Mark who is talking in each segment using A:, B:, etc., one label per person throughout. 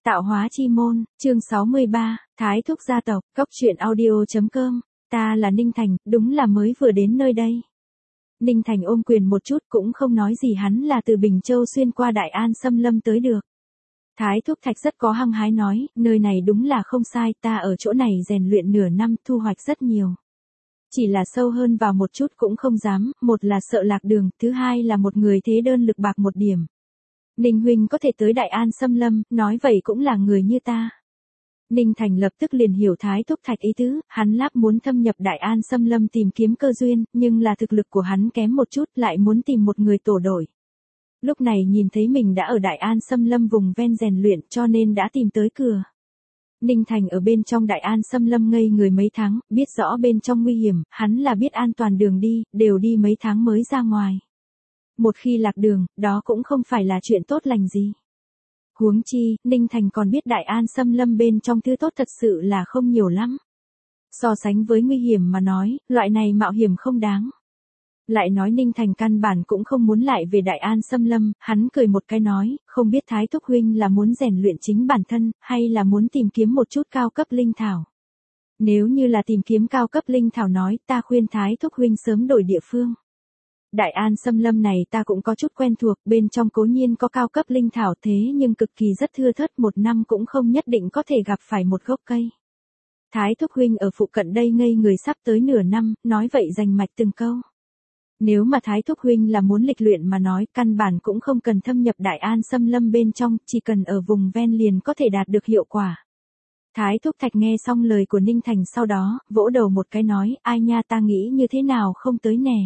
A: Tạo hóa chi môn, chương 63, Thái thúc gia tộc, Cốc truyện audio.com, ta là Ninh Thành, đúng là mới vừa đến nơi đây. Ninh Thành ôm quyền một chút cũng không nói gì, hắn là từ Bình Châu xuyên qua Đại An xâm lâm tới được. Thái thúc Thạch rất có hăng hái nói, nơi này đúng là không sai, ta ở chỗ này rèn luyện nửa năm, thu hoạch rất nhiều. Chỉ là sâu hơn vào một chút cũng không dám, một là sợ lạc đường, thứ hai là một người thế đơn lực bạc một điểm. Ninh huynh có thể tới Đại An xâm lâm, nói vậy cũng là người như ta. Ninh Thành lập tức liền hiểu Thái thúc Thạch ý tứ, hắn lắp muốn thâm nhập Đại An xâm lâm tìm kiếm cơ duyên, nhưng là thực lực của hắn kém một chút, lại muốn tìm một người tổ đội. Lúc này nhìn thấy mình đã ở Đại An xâm lâm vùng ven rèn luyện, cho nên đã tìm tới cửa. Ninh Thành ở bên trong Đại An xâm lâm ngây người mấy tháng, biết rõ bên trong nguy hiểm, hắn là biết an toàn đường đi, đều đi mấy tháng mới ra ngoài. Một khi lạc đường, đó cũng không phải là chuyện tốt lành gì. Huống chi, Ninh Thành còn biết Đại An xâm lâm bên trong thứ tốt thật sự là không nhiều lắm. So sánh với nguy hiểm mà nói, loại này mạo hiểm không đáng. Lại nói Ninh Thành căn bản cũng không muốn lại về Đại An xâm lâm, hắn cười một cái nói, không biết Thái thúc huynh là muốn rèn luyện chính bản thân, hay là muốn tìm kiếm một chút cao cấp linh thảo. Nếu như là tìm kiếm cao cấp linh thảo nói, ta khuyên Thái thúc huynh sớm đổi địa phương. Đại An xâm lâm này ta cũng có chút quen thuộc, bên trong cố nhiên có cao cấp linh thảo thế nhưng cực kỳ rất thưa thớt, một năm cũng không nhất định có thể gặp phải một gốc cây. Thái thúc huynh ở phụ cận đây ngây người sắp tới nửa năm, nói vậy rành mạch từng câu. Nếu mà Thái thúc huynh là muốn lịch luyện mà nói, căn bản cũng không cần thâm nhập Đại An xâm lâm bên trong, chỉ cần ở vùng ven liền có thể đạt được hiệu quả. Thái thúc Thạch nghe xong lời của Ninh Thành sau đó, vỗ đầu một cái nói, ai nha, ta nghĩ như thế nào không tới nè.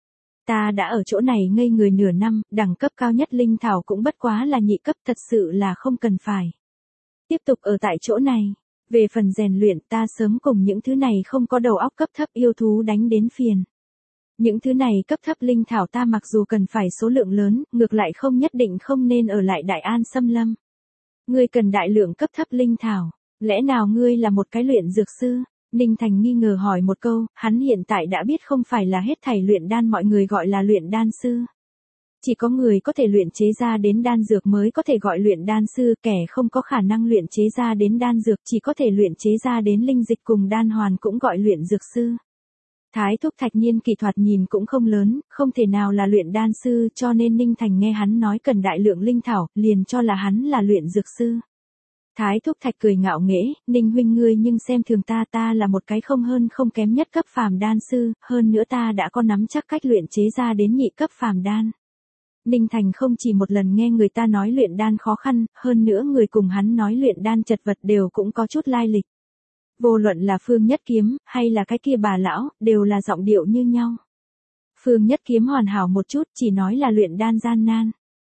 A: Ta đã ở chỗ này ngây người nửa năm, đẳng cấp cao nhất linh thảo cũng bất quá là nhị cấp, thật sự là không cần phải tiếp tục ở tại chỗ này. Về phần rèn luyện, ta sớm cùng những thứ này không có đầu óc cấp thấp yêu thú đánh đến phiền. Những thứ này cấp thấp linh thảo ta mặc dù cần phải số lượng lớn, ngược lại không nhất định không nên ở lại Đại An xâm lâm. Ngươi cần đại lượng cấp thấp linh thảo, lẽ nào ngươi là một cái luyện dược sư? Ninh Thành nghi ngờ hỏi một câu, hắn hiện tại đã biết không phải là hết thảy luyện đan mọi người gọi là luyện đan sư. Chỉ có người có thể luyện chế ra đến đan dược mới có thể gọi luyện đan sư, kẻ không có khả năng luyện chế ra đến đan dược chỉ có thể luyện chế ra đến linh dịch cùng đan hoàn cũng gọi luyện dược sư. Thái thúc Thạch niên kỹ thuật nhìn cũng không lớn, không thể nào là luyện đan sư, cho nên Ninh Thành nghe hắn nói cần đại lượng linh thảo, liền cho là hắn là luyện dược sư. Thái thúc Thạch cười ngạo nghễ, Ninh huynh ngươi nhưng xem thường ta, ta là một cái không hơn không kém nhất cấp phàm đan sư, hơn nữa ta đã có nắm chắc cách luyện chế ra đến nhị cấp phàm đan. Ninh Thành không chỉ một lần nghe người ta nói luyện đan khó khăn, hơn nữa người cùng hắn nói luyện đan chật vật đều cũng có chút lai lịch. Vô luận là Phương Nhất Kiếm, hay là cái kia bà lão, đều là giọng điệu như nhau. Phương Nhất Kiếm hoàn hảo một chút, chỉ nói là luyện đan gian nan.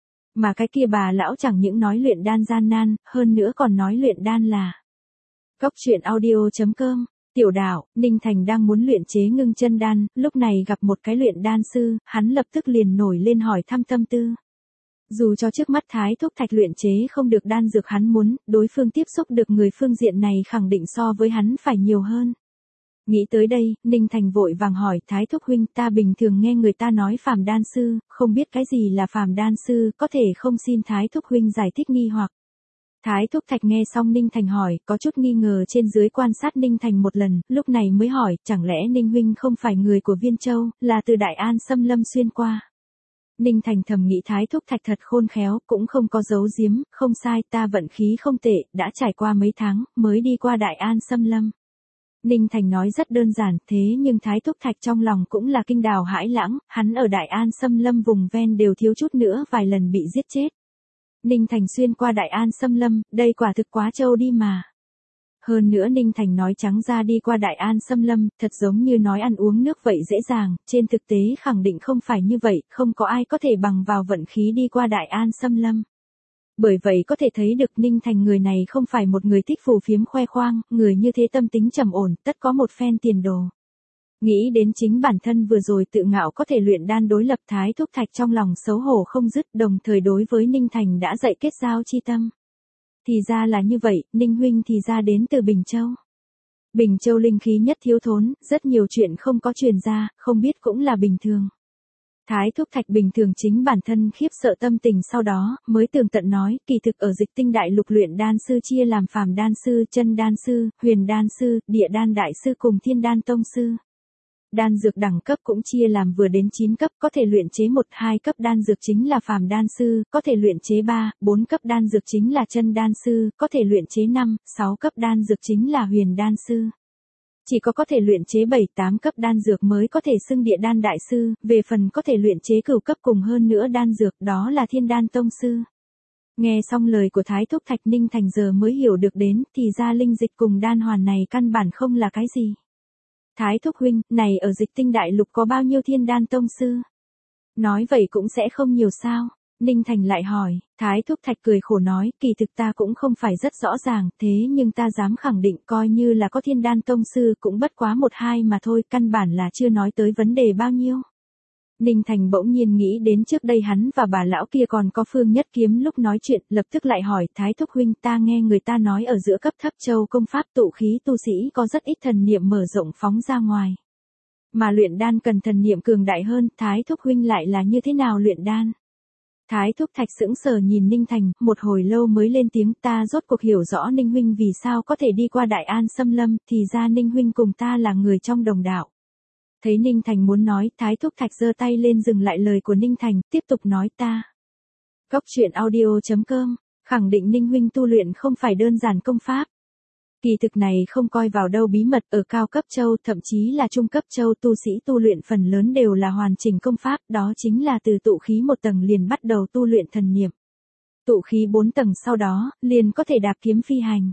A: Mà cái kia bà lão chẳng những nói luyện đan gian nan, hơn nữa còn nói luyện đan là Cốc truyện audio.com. Tiểu đạo, Ninh Thành đang muốn luyện chế ngưng chân đan, lúc này gặp một cái luyện đan sư, hắn lập tức liền nổi lên hỏi thăm tâm tư. Dù cho trước mắt Thái thúc Thạch luyện chế không được đan dược hắn muốn, đối phương tiếp xúc được người phương diện này khẳng định so với hắn phải nhiều hơn. Nghĩ tới đây, Ninh Thành vội vàng hỏi, Thái thúc huynh, ta bình thường nghe người ta nói phàm đan sư, không biết cái gì là phàm đan sư, có thể không xin Thái thúc huynh giải thích nghi hoặc. Thái thúc Thạch nghe xong Ninh Thành hỏi, có chút nghi ngờ trên dưới quan sát Ninh Thành một lần, lúc này mới hỏi, chẳng lẽ Ninh huynh không phải người của Viên Châu, là từ Đại An xâm lâm xuyên qua. Ninh Thành thầm nghĩ Thái thúc Thạch thật khôn khéo, cũng không có giấu giếm, không sai, ta vận khí không tệ, đã trải qua mấy tháng, mới đi qua Đại An xâm lâm. Ninh Thành nói rất đơn giản, thế nhưng Thái thúc Thạch trong lòng cũng là kinh đào hãi lãng, hắn ở Đại An xâm lâm vùng ven đều thiếu chút nữa vài lần bị giết chết. Ninh Thành xuyên qua Đại An xâm lâm, đây quả thực quá trâu đi mà. Hơn nữa Ninh Thành nói trắng ra đi qua Đại An xâm lâm, thật giống như nói ăn uống nước vậy dễ dàng, trên thực tế khẳng định không phải như vậy, không có ai có thể bằng vào vận khí đi qua Đại An xâm lâm. Bởi vậy có thể thấy được Ninh Thành người này không phải một người thích phù phiếm khoe khoang, người như thế tâm tính trầm ổn, tất có một phen tiền đồ. Nghĩ đến chính bản thân vừa rồi tự ngạo có thể luyện đan đối lập, Thái thúc Thạch trong lòng xấu hổ không dứt, đồng thời đối với Ninh Thành đã dạy kết giao chi tâm. Thì ra là như vậy, Ninh huynh thì ra đến từ Bình Châu. Bình Châu linh khí nhất thiếu thốn, rất nhiều chuyện không có truyền ra, không biết cũng là bình thường. Thái Thúc Thạch bình thường chính bản thân khiếp sợ tâm tình sau đó, mới tường tận nói, kỳ thực ở Dịch Tinh Đại Lục luyện đan sư chia làm phàm đan sư, chân đan sư, huyền đan sư, địa đan đại sư cùng thiên đan tông sư. Đan dược đẳng cấp cũng chia làm vừa đến 9 cấp, có thể luyện chế 1-2 cấp đan dược chính là phàm đan sư, có thể luyện chế 3-4 cấp đan dược chính là chân đan sư, có thể luyện chế 5-6 cấp đan dược chính là huyền đan sư. Chỉ có thể luyện chế 7-8 cấp đan dược mới có thể xưng địa đan đại sư, về phần có thể luyện chế cửu cấp cùng hơn nữa đan dược đó là thiên đan tông sư. Nghe xong lời của Thái Thúc Thạch, Ninh Thành giờ mới hiểu được đến, thì ra linh dịch cùng đan hoàn này căn bản không là cái gì. Thái Thúc huynh, này ở Dịch Tinh Đại Lục có bao nhiêu thiên đan tông sư? Nói vậy cũng sẽ không nhiều sao? Ninh Thành lại hỏi, Thái Thúc Thạch cười khổ nói, kỳ thực ta cũng không phải rất rõ ràng, thế nhưng ta dám khẳng định coi như là có thiên đan tông sư cũng bất quá 1-2 mà thôi, căn bản là chưa nói tới vấn đề bao nhiêu. Ninh Thành bỗng nhiên nghĩ đến trước đây hắn và bà lão kia còn có Phương Nhất Kiếm lúc nói chuyện, lập tức lại hỏi, Thái Thúc huynh, ta nghe người ta nói ở giữa cấp thấp châu công pháp tụ khí tu sĩ có rất ít thần niệm mở rộng phóng ra ngoài. Mà luyện đan cần thần niệm cường đại hơn, Thái Thúc huynh lại là như thế nào luyện đan? Thái Thúc Thạch sững sờ nhìn Ninh Thành, một hồi lâu mới lên tiếng, ta rốt cuộc hiểu rõ Ninh huynh vì sao có thể đi qua Đại An Xâm Lâm, thì ra Ninh huynh cùng ta là người trong đồng đạo. Thấy Ninh Thành muốn nói, Thái Thúc Thạch giơ tay lên dừng lại lời của Ninh Thành, tiếp tục nói ta. Cốc truyện audio.com, khẳng định Ninh huynh tu luyện không phải đơn giản công pháp. Kỳ thực này không coi vào đâu bí mật, ở cao cấp châu, thậm chí là trung cấp châu tu sĩ tu luyện phần lớn đều là hoàn chỉnh công pháp, đó chính là từ tụ khí 1 tầng liền bắt đầu tu luyện thần niệm. Tụ khí 4 tầng sau đó, liền có thể đạp kiếm phi hành.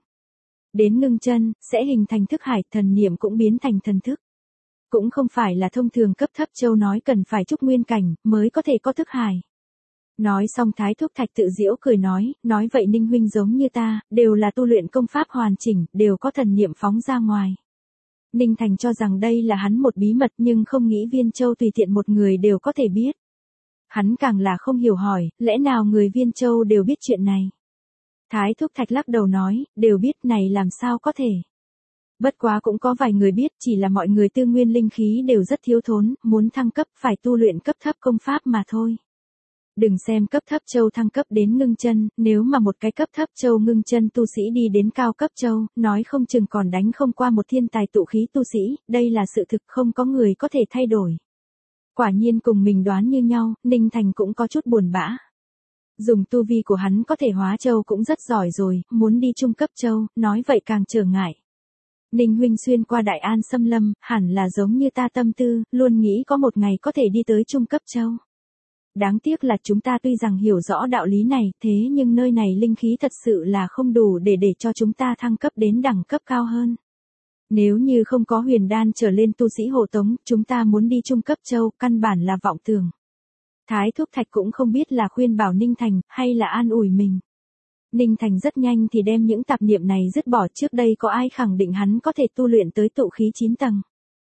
A: Đến ngưng chân, sẽ hình thành thức hải, thần niệm cũng biến thành thần thức. Cũng không phải là thông thường cấp thấp châu nói cần phải trúc nguyên cảnh, mới có thể có thức hải. Nói xong Thái Thúc Thạch tự giễu cười nói vậy Ninh huynh giống như ta, đều là tu luyện công pháp hoàn chỉnh, đều có thần niệm phóng ra ngoài. Ninh Thành cho rằng đây là hắn một bí mật nhưng không nghĩ Viên Châu tùy tiện một người đều có thể biết. Hắn càng là không hiểu hỏi, lẽ nào người Viên Châu đều biết chuyện này? Thái Thúc Thạch lắc đầu nói, đều biết này làm sao có thể. Bất quá cũng có vài người biết, chỉ là mọi người tư nguyên linh khí đều rất thiếu thốn, muốn thăng cấp phải tu luyện cấp thấp công pháp mà thôi. Đừng xem cấp thấp châu thăng cấp đến ngưng chân, nếu mà một cái cấp thấp châu ngưng chân tu sĩ đi đến cao cấp châu, nói không chừng còn đánh không qua một thiên tài tụ khí tu sĩ, đây là sự thực không có người có thể thay đổi. Quả nhiên cùng mình đoán như nhau, Ninh Thành cũng có chút buồn bã. Dùng tu vi của hắn có thể hóa châu cũng rất giỏi rồi, muốn đi trung cấp châu, nói vậy càng trở ngại. Ninh huynh xuyên qua Đại An Xâm Lâm, hẳn là giống như ta tâm tư, luôn nghĩ có một ngày có thể đi tới trung cấp châu. Đáng tiếc là chúng ta tuy rằng hiểu rõ đạo lý này, thế nhưng nơi này linh khí thật sự là không đủ để cho chúng ta thăng cấp đến đẳng cấp cao hơn. Nếu như không có huyền đan trở lên tu sĩ hộ tống, chúng ta muốn đi trung cấp châu, căn bản là vọng tưởng. Thái Thúc Thạch cũng không biết là khuyên bảo Ninh Thành, hay là an ủi mình. Ninh Thành rất nhanh thì đem những tạp niệm này dứt bỏ, trước đây có ai khẳng định hắn có thể tu luyện tới tụ khí 9 tầng.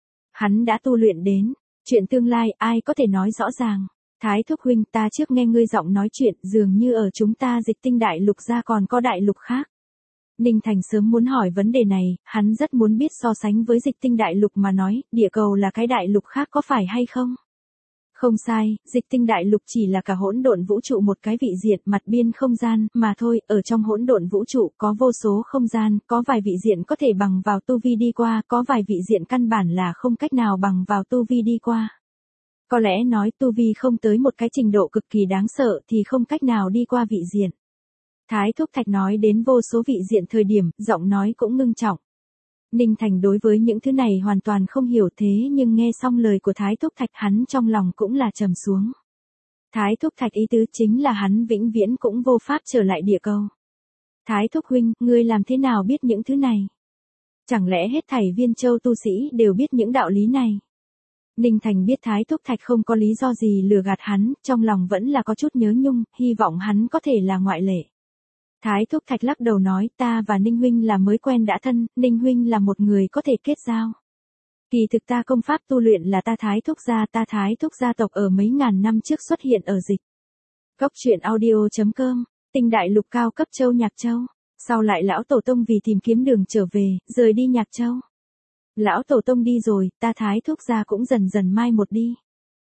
A: Hắn đã tu luyện đến, chuyện tương lai ai có thể nói rõ ràng. Thái Thúc huynh, ta trước nghe ngươi giọng nói chuyện, dường như ở chúng ta Dịch Tinh Đại Lục ra còn có đại lục khác. Ninh Thành sớm muốn hỏi vấn đề này, hắn rất muốn biết so sánh với Dịch Tinh Đại Lục mà nói, địa cầu là cái đại lục khác có phải hay không? Không sai, Dịch Tinh Đại Lục chỉ là cả hỗn độn vũ trụ một cái vị diện mặt biên không gian, mà thôi, ở trong hỗn độn vũ trụ có vô số không gian, có vài vị diện có thể bằng vào tu vi đi qua, có vài vị diện căn bản là không cách nào bằng vào tu vi đi qua. Có lẽ nói tu vi không tới một cái trình độ cực kỳ đáng sợ thì không cách nào đi qua vị diện. Thái Thúc Thạch nói đến vô số vị diện thời điểm, giọng nói cũng ngưng trọng. Ninh Thành đối với những thứ này hoàn toàn không hiểu, thế nhưng nghe xong lời của Thái Thúc Thạch hắn trong lòng cũng là trầm xuống. Thái Thúc Thạch ý tứ chính là hắn vĩnh viễn cũng vô pháp trở lại địa cầu. Thái Thúc huynh, ngươi làm thế nào biết những thứ này? Chẳng lẽ hết thảy Viên Châu tu sĩ đều biết những đạo lý này? Ninh Thành biết Thái Thúc Thạch không có lý do gì lừa gạt hắn, trong lòng vẫn là có chút nhớ nhung, hy vọng hắn có thể là ngoại lệ. Thái Thúc Thạch lắc đầu nói, ta và Ninh huynh là mới quen đã thân, Ninh huynh là một người có thể kết giao. Kỳ thực ta công pháp tu luyện là ta Thái Thúc gia tộc ở mấy ngàn năm trước xuất hiện ở Dịch. Cốc truyện audio.com, Tinh Đại Lục cao cấp châu Nhạc Châu. Sau lại lão tổ tông vì tìm kiếm đường trở về, rời đi Nhạc Châu. Lão tổ tông đi rồi, ta Thái Thúc gia cũng dần dần mai một đi.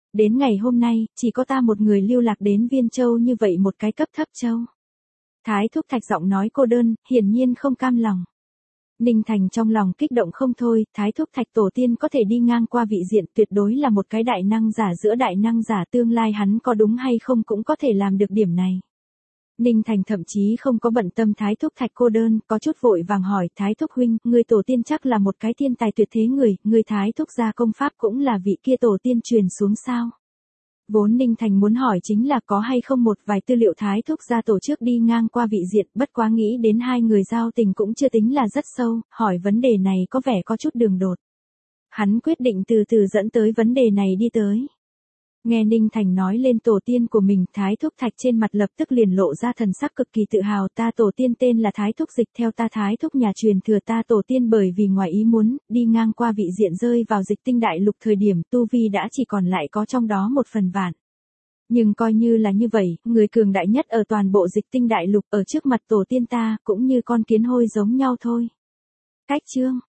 A: Đến ngày hôm nay, chỉ có ta một người lưu lạc đến Viên Châu như vậy một cái cấp thấp châu. Thái thúc Thạch giọng nói cô đơn, hiển nhiên không cam lòng. Ninh Thành trong lòng kích động không thôi, Thái thúc Thạch tổ tiên có thể đi ngang qua vị diện, tuyệt đối là một cái đại năng giả giữa đại năng giả, tương lai hắn có đúng hay không cũng có thể làm được điểm này. Ninh Thành thậm chí không có bận tâm Thái thúc Thạch cô đơn, có chút vội vàng hỏi, Thái thúc huynh, người tổ tiên chắc là một cái thiên tài tuyệt thế người Thái thúc gia công pháp cũng là vị kia tổ tiên truyền xuống sao? Vốn Ninh Thành muốn hỏi chính là có hay không một vài tư liệu Thái thúc gia tổ chức đi ngang qua vị diện, bất quá nghĩ đến hai người giao tình cũng chưa tính là rất sâu, hỏi vấn đề này có vẻ có chút đường đột. Hắn quyết định từ từ dẫn tới vấn đề này đi tới. Nghe Ninh Thành nói lên tổ tiên của mình, Thái thúc Thạch trên mặt lập tức liền lộ ra thần sắc cực kỳ tự hào, ta tổ tiên tên là Thái thúc Dịch, theo ta Thái thúc nhà truyền thừa, ta tổ tiên bởi vì ngoài ý muốn, đi ngang qua vị diện rơi vào Dịch Tinh đại lục, thời điểm tu vi đã chỉ còn lại có trong đó 1/1000. Nhưng coi như là như vậy, người cường đại nhất ở toàn bộ Dịch Tinh đại lục ở trước mặt tổ tiên ta, cũng như con kiến hôi giống nhau thôi. Cách chương